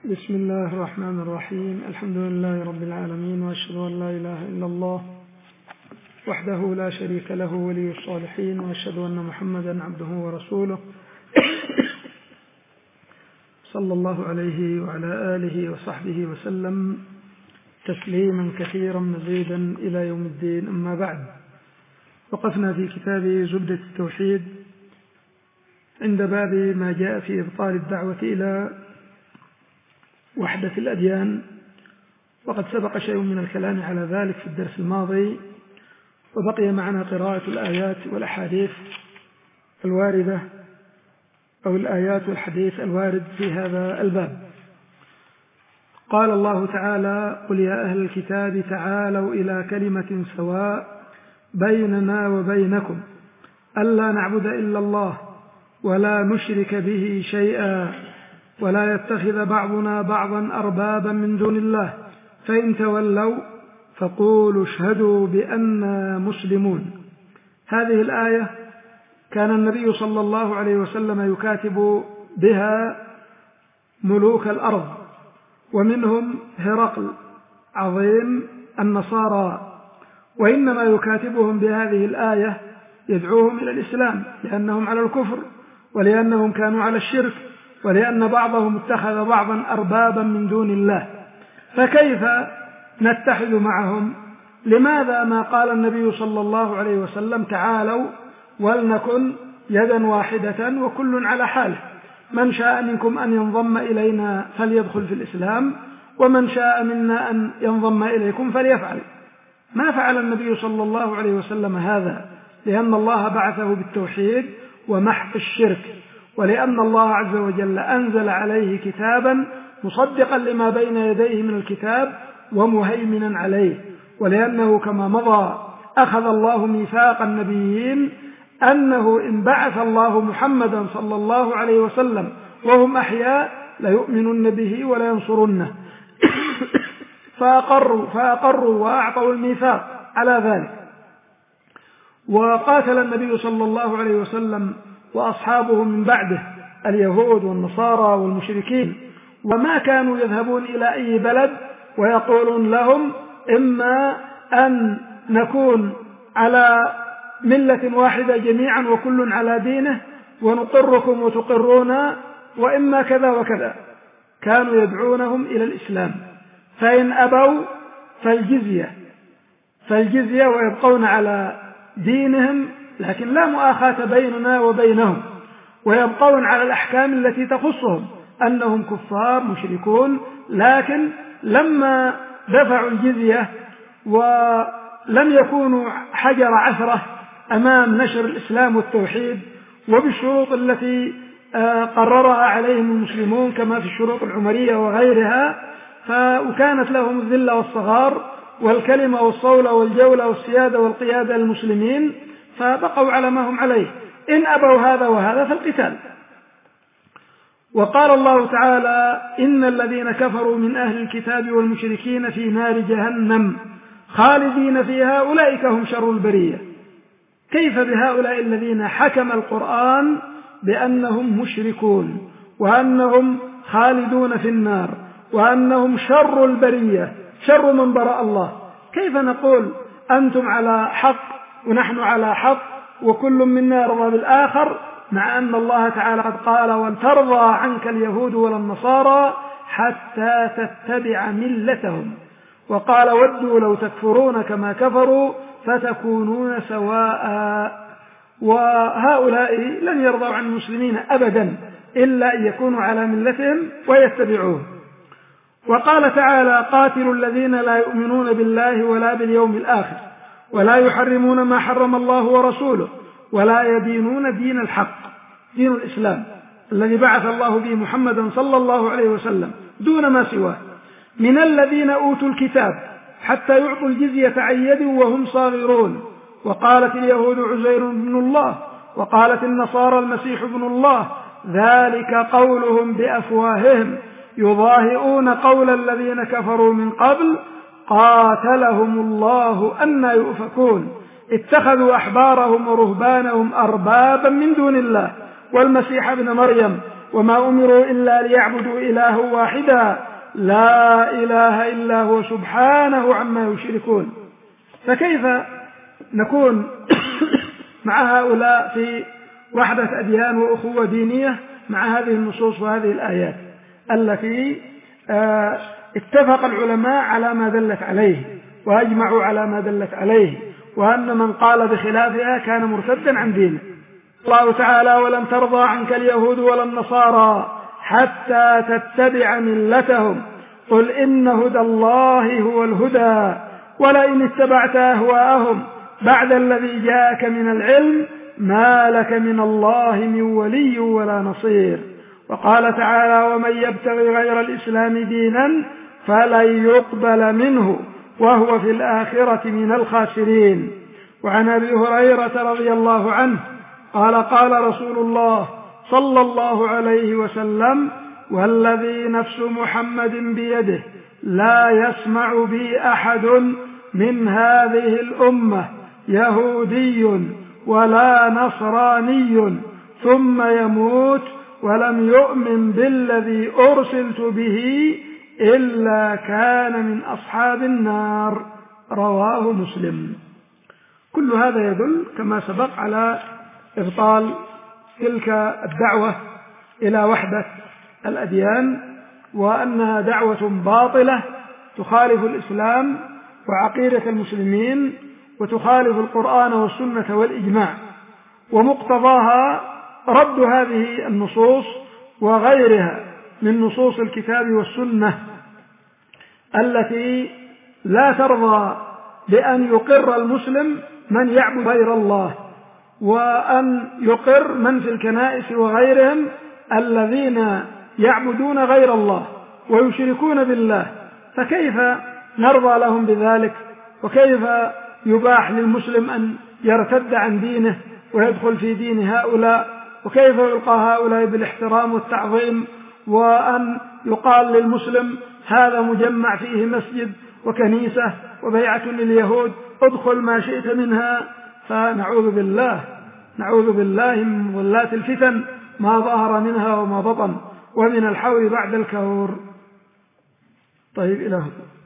بسم الله الرحمن الرحيم. الحمد لله رب العالمين، وأشهد أن لا إله إلا الله وحده لا شريك له ولي الصالحين، وأشهد أن محمدا عبده ورسوله صلى الله عليه وعلى آله وصحبه وسلم تسليما كثيرا مزيدا إلى يوم الدين. أما بعد، وقفنا في كتاب زبدة التوحيد عند باب ما جاء في إبطال الدعوة إلى وحدة الأديان، وقد سبق شيء من الكلام على ذلك في الدرس الماضي، وبقي معنا قراءة الآيات والأحاديث الواردة أو الآيات والحديث الوارد في هذا الباب. قال الله تعالى: قل يا أهل الكتاب تعالوا إلى كلمة سواء بيننا وبينكم ألا نعبد إلا الله ولا نشرك به شيئا ولا يتخذ بعضنا بعضا أربابا من دون الله فإن تولوا فقولوا اشهدوا بأننا مسلمون. هذه الآية كان النبي صلى الله عليه وسلم يكاتب بها ملوك الأرض، ومنهم هرقل عظيم النصارى، وإنما يكاتبهم بهذه الآية يدعوهم إلى الإسلام لأنهم على الكفر، ولأنهم كانوا على الشرك، ولأن بعضهم اتخذ بعضا أربابا من دون الله. فكيف نتحد معهم؟ لماذا ما قال النبي صلى الله عليه وسلم: تعالوا ولنكن يدا واحدة وكل على حاله، من شاء منكم أن ينضم إلينا فليدخل في الإسلام، ومن شاء منا أن ينضم إليكم فليفعل. ما فعل النبي صلى الله عليه وسلم هذا، لأن الله بعثه بالتوحيد ومحق الشرك، ولأن الله عز وجل أنزل عليه كتابا مصدقا لما بين يديه من الكتاب ومهيمنا عليه، ولأنه كما مضى أخذ الله ميثاق النبيين أنه إن بعث الله محمدا صلى الله عليه وسلم وهم أحياء ليؤمنن به ولينصرنه فأقروا وأعطوا الميثاق على ذلك. وقاتل النبي صلى الله عليه وسلم وأصحابه من بعده اليهود والنصارى والمشركين، وما كانوا يذهبون إلى أي بلد ويقولون لهم: إما أن نكون على ملة واحدة جميعا وكل على دينه ونقركم وتقرونا، وإما كذا وكذا. كانوا يدعونهم إلى الإسلام، فإن أبوا فالجزية ويبقون على دينهم، لكن لا مؤاخاة بيننا وبينهم، ويبقون على الأحكام التي تخصهم أنهم كفار مشركون. لكن لما دفعوا الجزية ولم يكونوا حجر عثرة أمام نشر الإسلام والتوحيد وبالشروط التي قررها عليهم المسلمون كما في الشروط العمرية وغيرها، وكانت لهم الذلة والصغار والكلمة والصولة والجولة والسيادة والقيادة للمسلمين، فبقوا على ما هم عليه. إن أبوا هذا وهذا فالقتال. وقال الله تعالى: إن الذين كفروا من أهل الكتاب والمشركين في نار جهنم خالدين فيها أولئك هم شر البرية. كيف بهؤلاء الذين حكم القرآن بأنهم مشركون وأنهم خالدون في النار وأنهم شر البرية، شر من براء الله؟ كيف نقول أنتم على حق ونحن على حق وكل منا يرضى بالآخر، مع أن الله تعالى قد قال: ولن ترضى عنك اليهود ولا النصارى حتى تتبع ملتهم، وقال: ودوا لو تكفرون كما كفروا فتكونون سواء. وهؤلاء لن يرضوا عن المسلمين أبدا إلا أن يكونوا على ملتهم ويتبعوه. وقال تعالى: قاتلوا الذين لا يؤمنون بالله ولا باليوم الآخر ولا يحرمون ما حرم الله ورسوله ولا يدينون دين الحق، دين الإسلام الذي بعث الله به محمدا صلى الله عليه وسلم دون ما سواه، من الذين أوتوا الكتاب حتى يعطوا الجزية عن يد وهم صاغرون. وقالت اليهود عزير بن الله وقالت النصارى المسيح ابن الله، ذلك قولهم بأفواههم يضاهئون قول الذين كفروا من قبل قاتلهم الله أنى يؤفكون. اتخذوا أحبارهم ورهبانهم أربابا من دون الله والمسيح ابن مريم وما أمروا إلا ليعبدوا إلها واحدا لا إله إلا هو سبحانه عما يشركون. فكيف نكون مع هؤلاء في وحدة أديان وأخوة دينية مع هذه النصوص وهذه الآيات التي اتفق العلماء على ما دلت عليه وأجمعوا على ما دلت عليه، وأن من قال بخلافها كان مرتدا عن دينه. الله تعالى: ولن ترضى عنك اليهود ولا النصارى حتى تتبع ملتهم قل إن هدى الله هو الهدى ولئن اتبعت أهواءهم بعد الذي جاءك من العلم ما لك من الله من ولي ولا نصير. وقال تعالى: ومن يبتغي غير الإسلام دينا فلن يقبل منه وهو في الآخرة من الخاسرين. وعن أبي هريرة رضي الله عنه قال: قال رسول الله صلى الله عليه وسلم: والذي نفس محمد بيده لا يسمع بي أحد من هذه الأمة يهودي ولا نصراني ثم يموت ولم يؤمن بالذي أرسلت به إلا كان من أصحاب النار. رواه مسلم. كل هذا يدل كما سبق على إبطال تلك الدعوة إلى وحدة الأديان، وأنها دعوة باطلة تخالف الإسلام وعقيدة المسلمين وتخالف القرآن والسنة والإجماع، ومقتضاها رد هذه النصوص وغيرها من نصوص الكتاب والسنة التي لا ترضى بأن يقر المسلم من يعبد غير الله، وأن يقر من في الكنائس وغيرهم الذين يعبدون غير الله ويشركون بالله. فكيف نرضى لهم بذلك؟ وكيف يباح للمسلم أن يرتد عن دينه ويدخل في دين هؤلاء؟ وكيف يلقى هؤلاء بالاحترام والتعظيم، وأن يقال للمسلم هذا مجمع فيه مسجد وكنيسة وبيعة لليهود ادخل ما شئت منها؟ فنعوذ بالله من مضلات الفتن ما ظهر منها وما بطن، ومن الحول بعد الكور. طيب إلهكم.